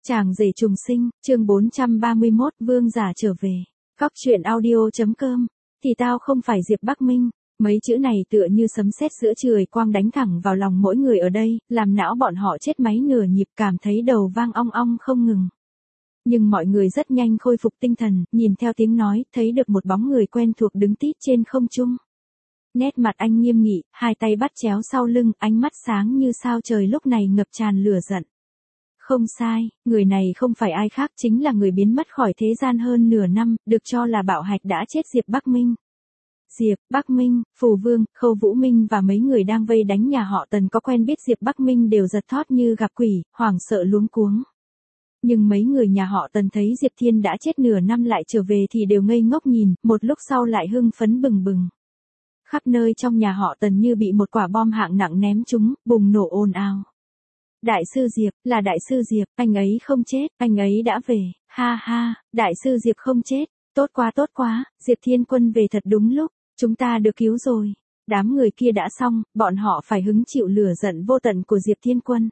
Chàng rể trùng sinh, chương 431 Vương giả trở về. Góc truyện audio.com. Thì tao không phải Diệp Bắc Minh. Mấy chữ này tựa như sấm sét giữa trời quang đánh thẳng vào lòng mỗi người ở đây, làm não bọn họ chết máy nửa nhịp, cảm thấy đầu vang ong ong không ngừng. Nhưng mọi người rất nhanh khôi phục tinh thần, nhìn theo tiếng nói, thấy được một bóng người quen thuộc đứng tít trên không trung. Nét mặt anh nghiêm nghị, hai tay bắt chéo sau lưng, ánh mắt sáng như sao trời lúc này ngập tràn lửa giận. Không sai, người này không phải ai khác, chính là người biến mất khỏi thế gian hơn nửa năm, được cho là bạo hạch đã chết Diệp Bắc Minh. Diệp Bắc Minh, Phù Vương, Khâu Vũ Minh và mấy người đang vây đánh nhà họ Tần có quen biết Diệp Bắc Minh đều giật thót như gặp quỷ, hoảng sợ luống cuống. Nhưng mấy người nhà họ Tần thấy Diệp Thiên đã chết nửa năm lại trở về thì đều ngây ngốc nhìn, một lúc sau lại hưng phấn bừng bừng. Khắp nơi trong nhà họ Tần như bị một quả bom hạng nặng ném trúng, bùng nổ ồn ào. Đại sư Diệp, là Đại sư Diệp, anh ấy không chết, anh ấy đã về, ha ha, Đại sư Diệp không chết, tốt quá, Diệp Thiên Quân về thật đúng lúc, chúng ta được cứu rồi. Đám người kia đã xong, bọn họ phải hứng chịu lửa giận vô tận của Diệp Thiên Quân.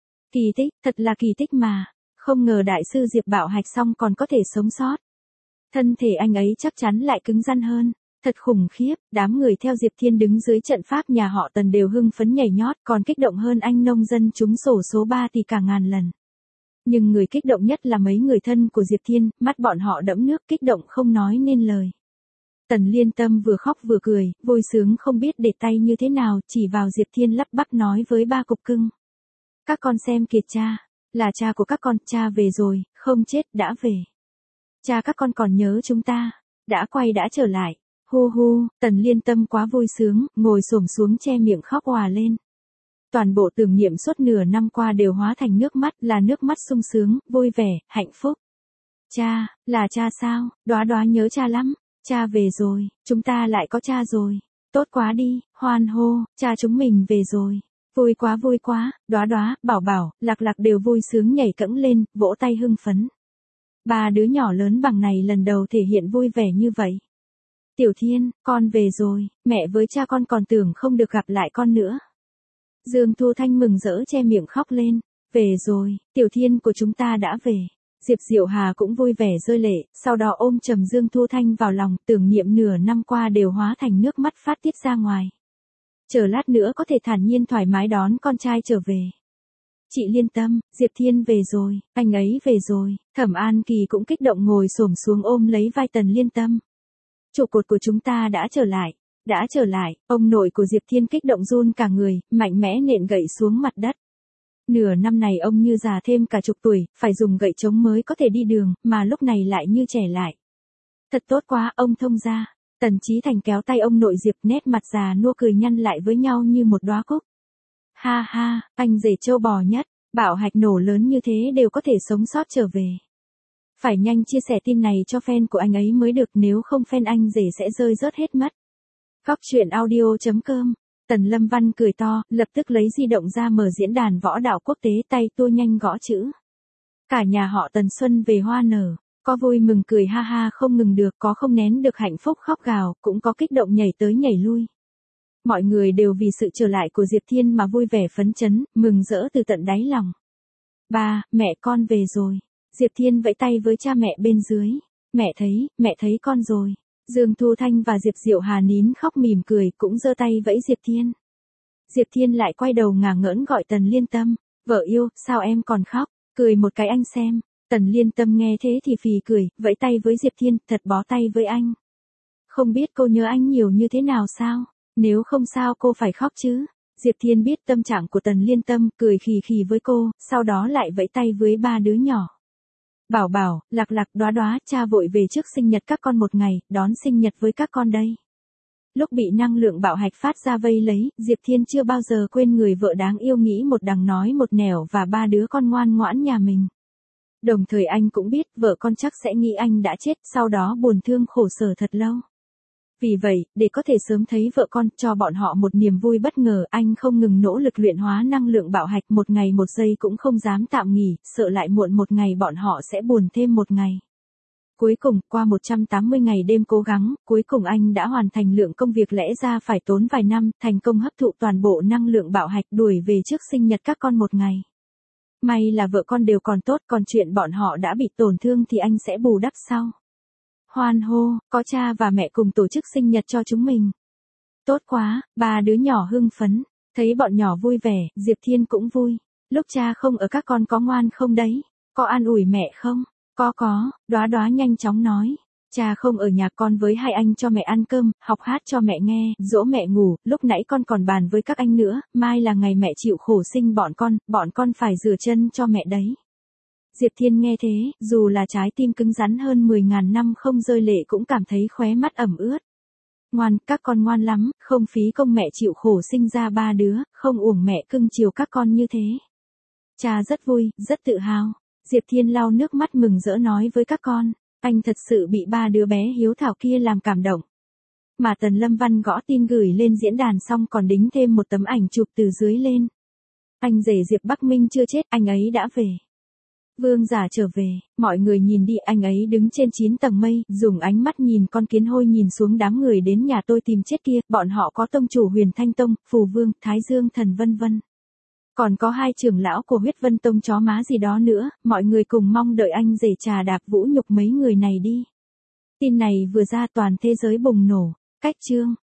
Kỳ tích, thật là kỳ tích mà, không ngờ Đại sư Diệp bạo hạch xong còn có thể sống sót. Thân thể anh ấy chắc chắn lại cứng rắn hơn. Thật khủng khiếp, đám người theo Diệp Thiên đứng dưới trận pháp nhà họ Tần đều hưng phấn nhảy nhót, còn kích động hơn anh nông dân trúng xổ số 3 thì cả ngàn lần. Nhưng người kích động nhất là mấy người thân của Diệp Thiên, mắt bọn họ đẫm nước kích động không nói nên lời. Tần Liên Tâm vừa khóc vừa cười, vui sướng không biết để tay như thế nào, chỉ vào Diệp Thiên lắp bắp nói với ba cục cưng. Các con xem kìa cha, là cha của các con, cha về rồi, không chết, đã về. Cha các con còn nhớ chúng ta, đã quay đã trở lại. Hu hu, Tần Liên Tâm quá vui sướng, ngồi xổm xuống che miệng khóc òa lên. Toàn bộ tưởng niệm suốt nửa năm qua đều hóa thành nước mắt, là nước mắt sung sướng, vui vẻ, hạnh phúc. Cha, là cha sao, Đóa Đóa nhớ cha lắm, cha về rồi, chúng ta lại có cha rồi. Tốt quá đi, hoan hô, cha chúng mình về rồi. Vui quá, Đóa Đóa, Bảo Bảo, Lạc Lạc đều vui sướng nhảy cẫng lên, vỗ tay hưng phấn. Ba đứa nhỏ lớn bằng này lần đầu thể hiện vui vẻ như vậy. Tiểu Thiên, con về rồi, mẹ với cha con còn tưởng không được gặp lại con nữa. Dương Thu Thanh mừng rỡ che miệng khóc lên, về rồi, Tiểu Thiên của chúng ta đã về. Diệp Diệu Hà cũng vui vẻ rơi lệ, sau đó ôm chầm Dương Thu Thanh vào lòng, tưởng niệm nửa năm qua đều hóa thành nước mắt phát tiết ra ngoài. Chờ lát nữa có thể thản nhiên thoải mái đón con trai trở về. Chị Liên Tâm, Diệp Thiên về rồi, anh ấy về rồi, Thẩm An Kỳ cũng kích động ngồi xổm xuống ôm lấy vai Tần Liên Tâm. Trụ cột của chúng ta đã trở lại, ông nội của Diệp Thiên kích động run cả người, mạnh mẽ nện gậy xuống mặt đất. Nửa năm này ông như già thêm cả chục tuổi, phải dùng gậy chống mới có thể đi đường, mà lúc này lại như trẻ lại. Thật tốt quá, ông thông gia. Tần Chí Thành kéo tay ông nội Diệp, nét mặt già nua cười nhăn lại với nhau như một đóa cúc. Ha ha, anh rể trâu bò nhất, bạo hạch nổ lớn như thế đều có thể sống sót trở về. Phải nhanh chia sẻ tin này cho fan của anh ấy mới được, nếu không fan anh rể sẽ rơi rớt hết mất. Góc truyện audio.com. Tần Lâm Văn cười to, lập tức lấy di động ra mở diễn đàn võ đạo quốc tế, tay tua nhanh gõ chữ. Cả nhà họ Tần xuân về hoa nở, có vui mừng cười ha ha không ngừng được, có không nén được hạnh phúc khóc gào, cũng có kích động nhảy tới nhảy lui. Mọi người đều vì sự trở lại của Diệp Thiên mà vui vẻ phấn chấn, mừng rỡ từ tận đáy lòng. Ba, mẹ con về rồi. Diệp Thiên vẫy tay với cha mẹ bên dưới. Mẹ thấy con rồi. Dương Thu Thanh và Diệp Diệu Hà nín khóc mỉm cười cũng giơ tay vẫy Diệp Thiên. Diệp Thiên lại quay đầu ngả ngỡn gọi Tần Liên Tâm. Vợ yêu, sao em còn khóc? Cười một cái anh xem. Tần Liên Tâm nghe thế thì phì cười, vẫy tay với Diệp Thiên, thật bó tay với anh. Không biết cô nhớ anh nhiều như thế nào sao? Nếu không sao cô phải khóc chứ? Diệp Thiên biết tâm trạng của Tần Liên Tâm, cười khì khì với cô, sau đó lại vẫy tay với ba đứa nhỏ. Bảo Bảo, Lạc Lạc, Đóa Đóa, cha vội về trước sinh nhật các con một ngày, đón sinh nhật với các con đây. Lúc bị năng lượng bạo hạch phát ra vây lấy, Diệp Thiên chưa bao giờ quên người vợ đáng yêu nghĩ một đằng nói một nẻo và ba đứa con ngoan ngoãn nhà mình. Đồng thời anh cũng biết vợ con chắc sẽ nghĩ anh đã chết, sau đó buồn thương khổ sở thật lâu. Vì vậy, để có thể sớm thấy vợ con, cho bọn họ một niềm vui bất ngờ, anh không ngừng nỗ lực luyện hóa năng lượng bạo hạch, một ngày một giây cũng không dám tạm nghỉ, sợ lại muộn một ngày bọn họ sẽ buồn thêm một ngày. Cuối cùng, qua 180 ngày đêm cố gắng, cuối cùng anh đã hoàn thành lượng công việc lẽ ra phải tốn vài năm, thành công hấp thụ toàn bộ năng lượng bạo hạch, đuổi về trước sinh nhật các con một ngày. May là vợ con đều còn tốt, còn chuyện bọn họ đã bị tổn thương thì anh sẽ bù đắp sau. Hoan hô, có cha và mẹ cùng tổ chức sinh nhật cho chúng mình. Tốt quá, ba đứa nhỏ hưng phấn. Thấy bọn nhỏ vui vẻ, Diệp Thiên cũng vui. Lúc cha không ở các con có ngoan không đấy? Có an ủi mẹ không? Có, Đóa Đóa nhanh chóng nói. Cha không ở nhà, con với hai anh cho mẹ ăn cơm, học hát cho mẹ nghe, dỗ mẹ ngủ, lúc nãy con còn bàn với các anh nữa, mai là ngày mẹ chịu khổ sinh bọn con phải rửa chân cho mẹ đấy. Diệp Thiên nghe thế, dù là trái tim cứng rắn hơn 10.000 năm không rơi lệ cũng cảm thấy khóe mắt ẩm ướt. Ngoan, các con ngoan lắm, không phí công mẹ chịu khổ sinh ra ba đứa, không uổng mẹ cưng chiều các con như thế. Cha rất vui, rất tự hào. Diệp Thiên lau nước mắt mừng rỡ nói với các con, anh thật sự bị ba đứa bé hiếu thảo kia làm cảm động. Mà Tần Lâm Văn gõ tin gửi lên diễn đàn xong còn đính thêm một tấm ảnh chụp từ dưới lên. Anh rể Diệp Bắc Minh chưa chết, anh ấy đã về. Vương giả trở về, mọi người nhìn đi, anh ấy đứng trên 9 tầng mây, dùng ánh mắt nhìn con kiến hôi nhìn xuống đám người đến nhà tôi tìm chết kia, bọn họ có tông chủ Huyền Thanh Tông, Phù Vương, Thái Dương Thần vân vân. Còn có hai trưởng lão của Huyết Vân Tông chó má gì đó nữa, mọi người cùng mong đợi anh rể trà đạp vũ nhục mấy người này đi. Tin này vừa ra toàn thế giới bùng nổ, cách chương.